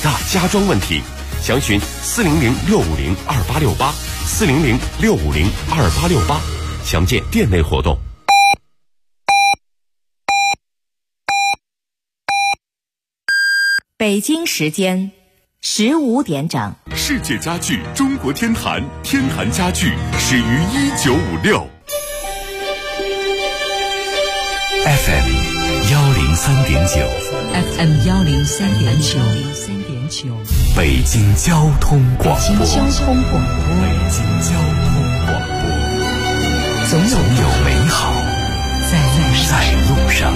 大家装问题，详询400-650-2868，400-650-2868，详见店内活动。 北京时间15点整。 世界家具中国天坛，天坛家具始于1956。 FM 103.9 FM 103.9 北京交通广播。 北京交通广播，总有美好在路上。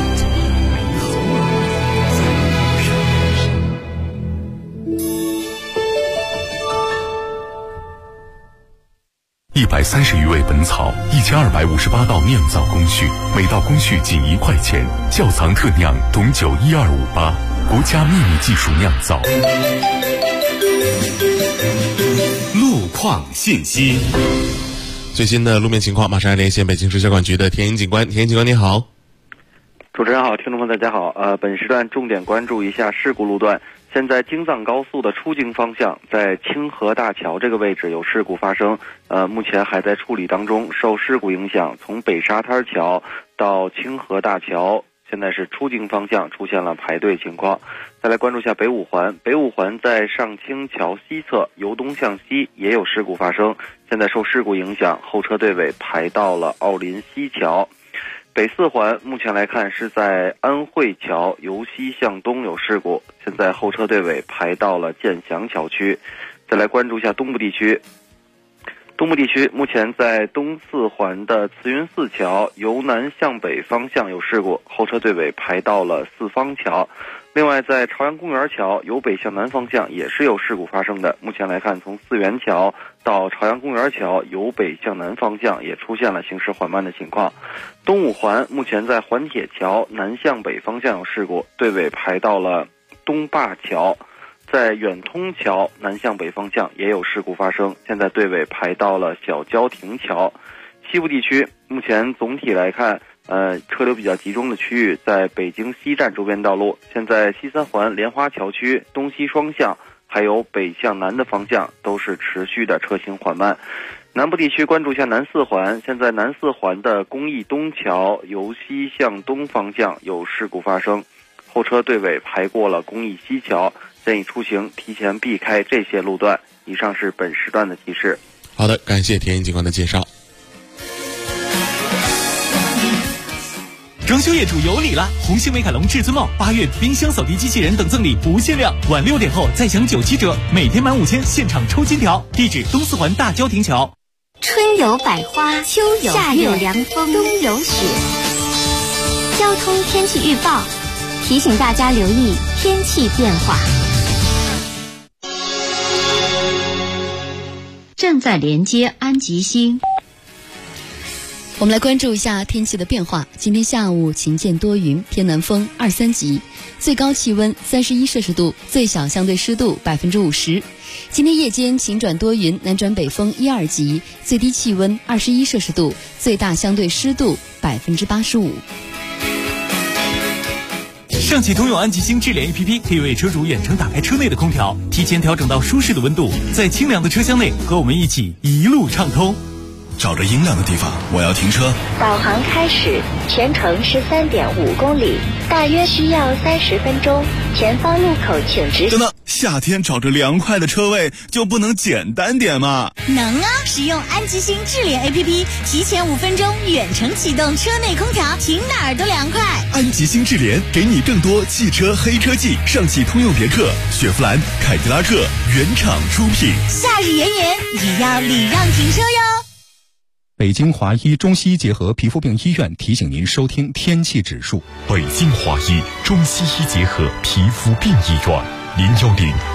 130余味本草，1258道酿造工序，每道工序仅1块钱。窖藏特酿董酒12588，国家秘密技术酿造。 路况信息， 最新的路面情况，马上来连线北京市交管局的田英警官。田英警官，你好。 主持人好，听众们大家好。本时段重点关注一下事故路段。现在京藏高速的出京方向，在清河大桥这个位置有事故发生，目前还在处理当中。受事故影响，从北沙滩桥到清河大桥，现在是出京方向出现了排队情况。再来关注一下北五环，北五环在上清桥西侧由东向西也有事故发生，现在受事故影响，后车队尾排到了奥林西桥。北四环目前来看是在安慧桥由西向东有事故，现在后车队尾排到了建祥桥区。再来关注一下东部地区，东部地区目前在东四环的慈云寺桥由南向北方向有事故，后车队尾排到了四方桥。另外在朝阳公园桥由北向南方向也是有事故发生的，目前来看从四元桥到朝阳公园桥由北向南方向也出现了行驶缓慢的情况。东五环目前在环铁桥南向北方向有事故，队尾排到了东坝桥。在远通桥南向北方向也有事故发生，现在队尾排到了小郊亭桥。西部地区目前总体来看车流比较集中的区域在北京西站周边道路，现在西三环莲花桥区东西双向还有北向南的方向都是持续的车行缓慢。南部地区关注一下南四环，现在南四环的公益东桥由西向东方向有事故发生，后车队尾排过了公益西桥，建议出行提前避开这些路段。以上是本时段的提示。 好的，感谢田英警官的介绍。 装修业主有礼了！红星美凯龙至尊帽8月冰箱扫地机器人等赠礼不限量，晚6点后再享97折，每天满5000现场抽金条。地址东四环大郊亭桥。 春有百花，秋有夏有凉风，冬有雪。交通天气预报提醒大家留意天气变化。 正在连接安吉星。 我们来关注一下天气的变化。今天下午晴见多云，偏南风2、3级，最高气温31摄氏度，最小相对湿度50%。今天夜间晴转多云，南转北风1、2级，最低气温21摄氏度，最大相对湿度85%。 上汽通用安吉星智联 APP 可以为车主远程打开车内的空调，提前调整到舒适的温度，在清凉的车厢内和我们一起一路畅通。 找着阴凉的地方，我要停车。 导航开始，全程13.5公里，大约需要30分钟。前方路口请直行。 等等，夏天找着凉快的车位就不能简单点吗？ 能啊！使用安吉星智联 APP， 提前5分钟远程启动车内空调，停哪儿都凉快。 安吉星智联给你更多汽车黑科技，上汽通用别克、雪佛兰、凯迪拉克原厂出品。 夏日炎炎，也要礼让停车哟。 北京华医中西医结合皮肤病医院提醒您收听天气指数。 北京华医中西医结合皮肤病医院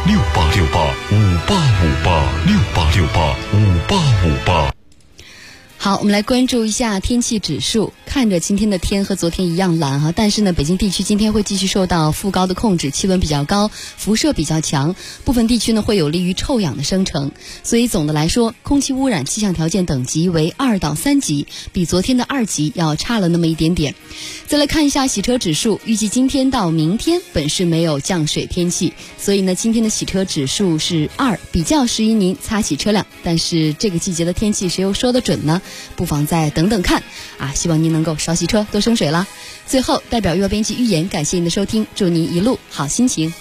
，010-6868-5858，6868-5858。 好，我们来关注一下天气指数。看着今天的天和昨天一样蓝哈，但是呢，北京地区今天会继续受到副高的控制，气温比较高，辐射比较强，部分地区呢会有利于臭氧的生成。所以总的来说，空气污染气象条件等级为2到3级，比昨天的2级要差了那么一点点。再来看一下洗车指数，预计今天到明天本市没有降水天气，所以呢，今天的洗车指数是2，比较适宜您擦洗车辆。但是这个季节的天气谁又说得准呢？不妨再等等看啊！希望您能够少洗车，多省水啦。最后，代表预报编辑预言，感谢您的收听，祝您一路好心情。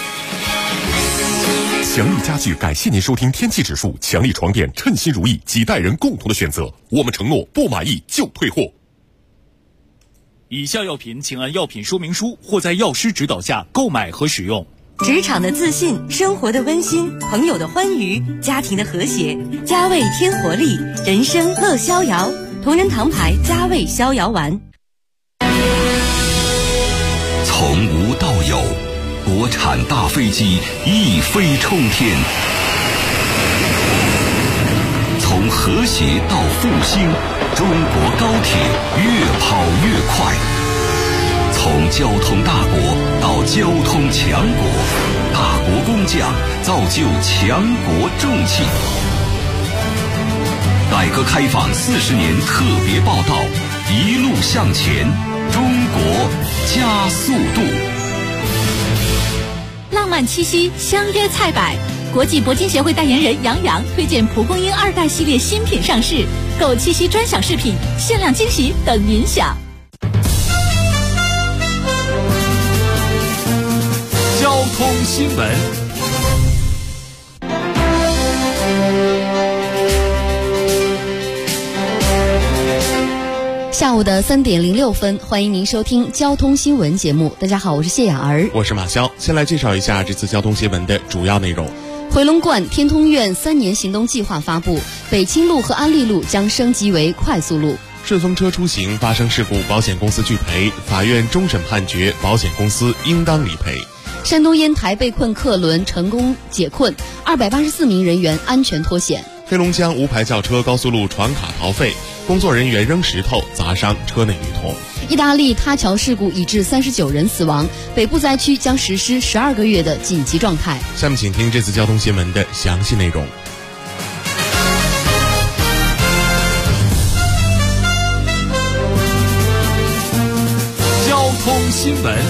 强力家具感谢您收听天气指数，强力床垫称心如意，几代人共同的选择。我们承诺不满意就退货。 以下药品请按药品说明书或在药师指导下购买和使用。 职场的自信，生活的温馨，朋友的欢愉，家庭的和谐，佳味添活力，人生乐逍遥。同仁堂牌佳味逍遥丸。 从无到有，国产大飞机一飞冲天；从和谐到复兴，中国高铁越跑越快。从交通大国到交通强国，大国工匠造就强国重器。改革开放40年特别报道，一路向前，中国加速度。 浪漫七夕，相约菜百。国际铂金协会代言人杨洋推荐蒲公英2代系列新品上市，购七夕专享饰品，限量惊喜等您享。 交通新闻。 下午的3点06分，欢迎您收听交通新闻节目。大家好，我是谢雅儿， 我是马潇。先来介绍一下这次交通新闻的主要内容。 回龙观天通苑3年行动计划发布，北清路和安利路将升级为快速路。 顺风车出行发生事故，保险公司拒赔，法院终审判决保险公司应当理赔。 山东烟台被困客轮成功解困，284名人员安全脱险。 黑龙江无牌轿车高速路闯卡逃废，工作人员扔石头砸伤车内女童。 意大利塌桥事故已致39人死亡，北部灾区将实施12个月的紧急状态。 下面请听这次交通新闻的详细内容。 交通新闻。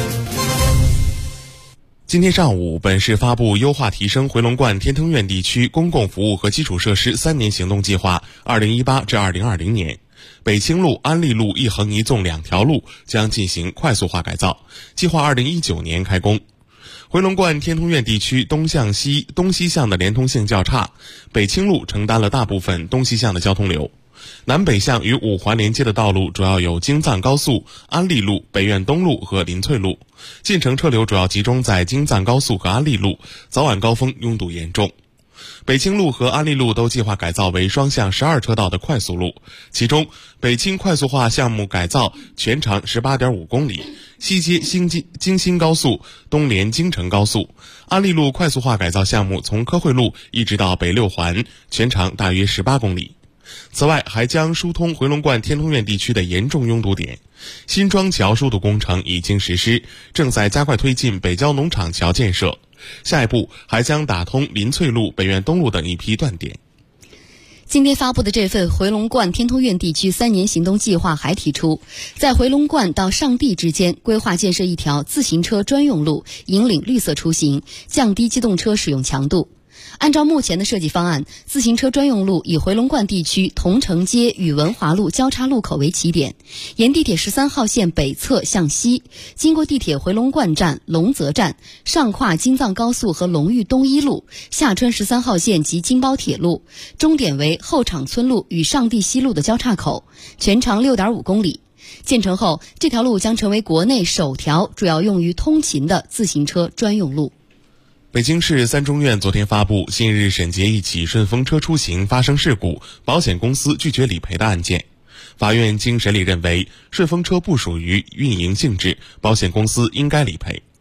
今天上午，本市发布优化提升回龙观天通苑地区公共服务和基础设施3年行动计划2018至2020年。北清路、安利路一横一纵2条路将进行快速化改造，计划2019年开工。回龙观天通苑地区东西向的连通性较差，北清路承担了大部分东西向的交通流。南北向与5环连接的道路主要有京藏高速、安利路、北苑东路和林翠路，进城车流主要集中在京藏高速和安利路，早晚高峰拥堵严重。北清路和安利路都计划改造为双向12车道的快速路，其中北清快速化项目改造全长 18.5 公里，西接京新高速，东连京承高速。安利路快速化改造项目从科惠路一直到北6环，全长大约18公里。此外，还将疏通回龙观天通苑地区的严重拥堵点。新庄桥疏堵工程已经实施，正在加快推进北郊农场桥建设。下一步还将打通林翠路、北苑东路等一批断点。 今天发布的这份回龙观天通苑地区3年行动计划还提出，在回龙观到上地之间规划建设一条自行车专用路，引领绿色出行，降低机动车使用强度。按照目前的设计方案，自行车专用路以回龙观地区桐城街与文华路交叉路口为起点，沿地铁13号线北侧向西，经过地铁回龙观站、龙泽站，上跨京藏高速和龙峪东一路，下穿13号线及京包铁路，终点为后场村路与上地西路的交叉口，全长 6.5 公里。建成后，这条路将成为国内首条主要用于通勤的自行车专用路。 北京市三中院昨天发布近日审结一起顺风车出行发生事故，保险公司拒绝理赔的案件。法院经审理认为，顺风车不属于运营性质，保险公司应该理赔。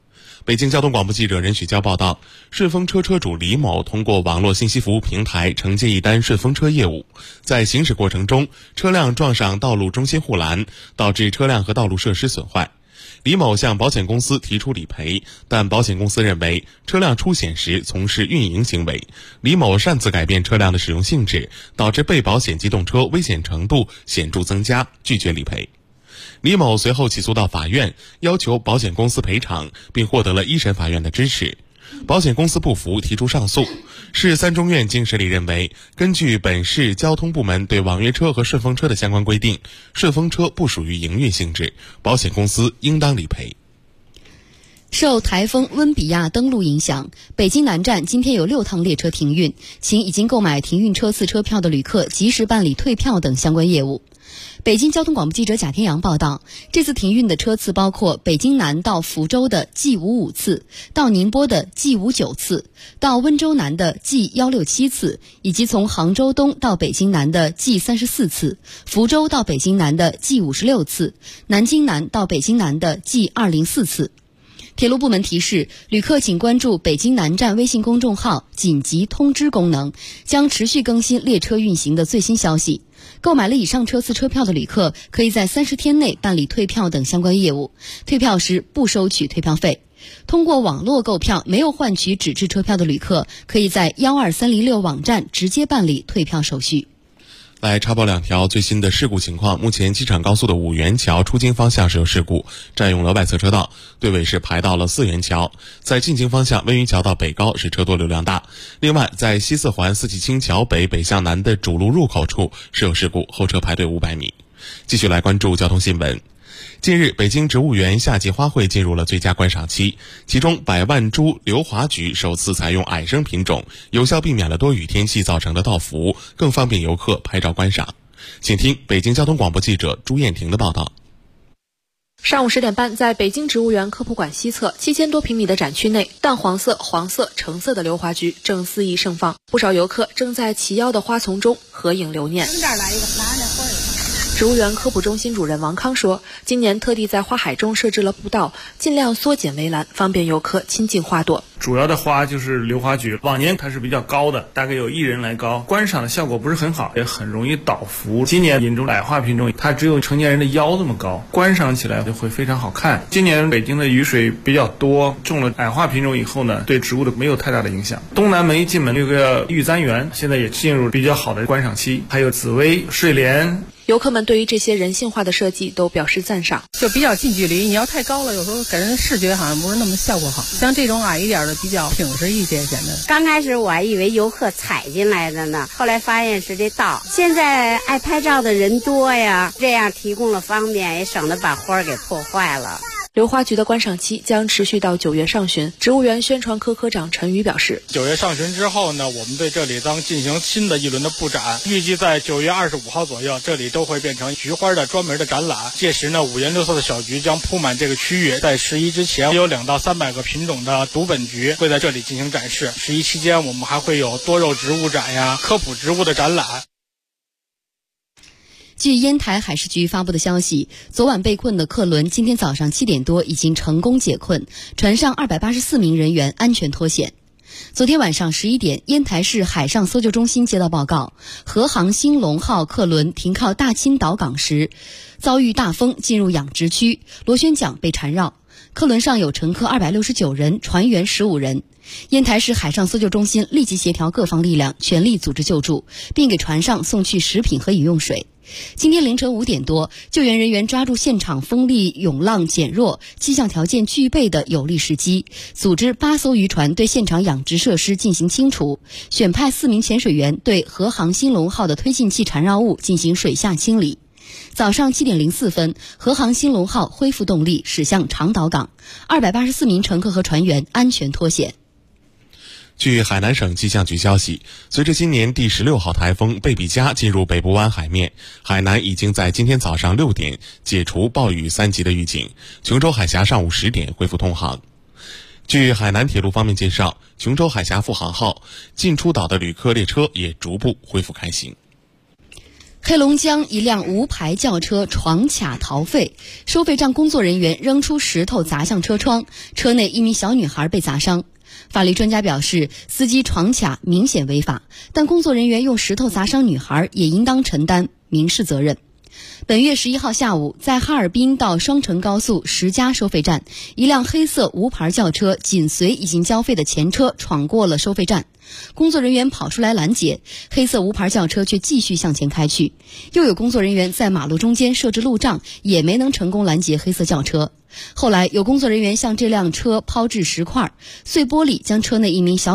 北京交通广播记者任许娇报道，顺风车车主李某通过网络信息服务平台承接一单顺风车业务，在行驶过程中，车辆撞上道路中心护栏，导致车辆和道路设施损坏。李某向保险公司提出理赔，但保险公司认为车辆出险时从事运营行为，李某擅自改变车辆的使用性质，导致被保险机动车危险程度显著增加，拒绝理赔。李某随后起诉到法院，要求保险公司赔偿，并获得了一审法院的支持。保险公司不服，提出上诉。市三中院经审理认为，根据本市交通部门对网约车和顺风车的相关规定，顺风车不属于营运性质，保险公司应当理赔。 受台风温比亚登陆影响，北京南站今天有6趟列车停运，请已经购买停运车次车票的旅客及时办理退票等相关业务。北京交通广播记者贾天阳报道，这次停运的车次包括北京南到福州的 G55 次，到宁波的 G59 次，到温州南的 G167 次，以及从杭州东到北京南的 G34 次，福州到北京南的 G56 次，南京南到北京南的 G204 次。铁路部门提示，旅客请关注北京南站微信公众号紧急通知功能，将持续更新列车运行的最新消息。购买了以上车次车票的旅客，可以在30天内办理退票等相关业务，退票时不收取退票费。通过网络购票没有换取纸质车票的旅客，可以在12306网站直接办理退票手续。 来插播2条最新的事故情况。目前机场高速的5元桥出京方向是有事故，占用了外侧车道，队尾是排到了4元桥。在进京方向温榆桥到北高是车多流量大。另外，在西四环四季青桥北向南的主路入口处是有事故，后车排队500米。继续来关注交通新闻。近日，北京植物园夏季花卉进入了最佳观赏期，其中百万株硫华菊首次采用矮生品种，有效避免了多雨天气造成的倒伏，更方便游客拍照观赏。请听北京交通广播记者朱艳婷的报道。 上午10点半，在北京植物园科普馆西侧7000多平米的展区内，淡黄色、黄色、橙色的硫华菊正肆意盛放，不少游客正在齐腰的花丛中合影留念。植物园科普中心主任王康说，今年特地在花海中设置了步道，尽量缩减围栏，方便游客亲近花朵。 主要的花就是硫华菊，往年它是比较高的，大概有1人来高，观赏的效果不是很好，也很容易倒伏。今年引入矮花品种，它只有成年人的腰这么高，观赏起来就会非常好看。今年北京的雨水比较多，种了矮花品种以后呢，对植物的没有太大的影响。东南门一进门有个玉簪园，现在也进入比较好的观赏期，还有紫薇、睡莲。 游客们对于这些人性化的设计都表示赞赏。 就比较近距离，你要太高了，有时候给人的视觉好像不是那么效果好。像这种矮一点的比较平实一些，显得。 刚开始我还以为游客踩进来的呢，后来发现是这道。现在爱拍照的人多呀，这样提供了方便，也省得把花给破坏了。 硫华菊的观赏期将持续到9月上旬。植物园宣传科科长陈宇表示 ，9月上旬之后呢，我们对这里将进行新的一轮的布展，预计在9月25号左右，这里都会变成菊花的专门的展览。届时呢，五颜六色的小菊将铺满这个区域。在11之前，有2到300个品种的独本菊会在这里进行展示。11期间，我们还会有多肉植物展呀、科普植物的展览。 据烟台海事局发布的消息，昨晚被困的客轮今天早上7点多已经成功解困，船上284名人员安全脱险。昨天晚上11点，烟台市海上搜救中心接到报告，和航兴隆号客轮停靠大青岛港时，遭遇大风进入养殖区，螺旋桨被缠绕。客轮上有乘客269人，船员15人。烟台市海上搜救中心立即协调各方力量，全力组织救助，并给船上送去食品和饮用水。今天凌晨5点多，救援人员抓住现场风力涌浪减弱、气象条件具备的有利时机，组织8艘渔船对现场养殖设施进行清除，选派4名潜水员对和航兴隆号的推进器缠绕物进行水下清理。早上7点04分，和航兴隆号恢复动力，驶向长岛港，284名乘客和船员安全脱险。 据海南省气象局消息，随着今年第16号台风贝比加进入北部湾海面，海南已经在今天早上6点解除暴雨3级的预警，琼州海峡上午10点恢复通航。据海南铁路方面介绍，琼州海峡复航号进出岛的旅客列车也逐步恢复开行。 黑龙江一辆无牌轿车闯卡逃废，收费站工作人员扔出石头砸向车窗，车内一名小女孩被砸伤。法律专家表示，司机闯卡明显违法，但工作人员用石头砸伤女孩也应当承担民事责任。本月11号下午，在哈尔滨到双城高速石家收费站，一辆黑色无牌轿车紧随已经交费的前车闯过了收费站，工作人员跑出来拦截，黑色无牌轿车却继续向前开去。又有工作人员在马路中间设置路障，也没能成功拦截黑色轿车。后来有工作人员向这辆车抛掷石块、碎玻璃，将车内一名小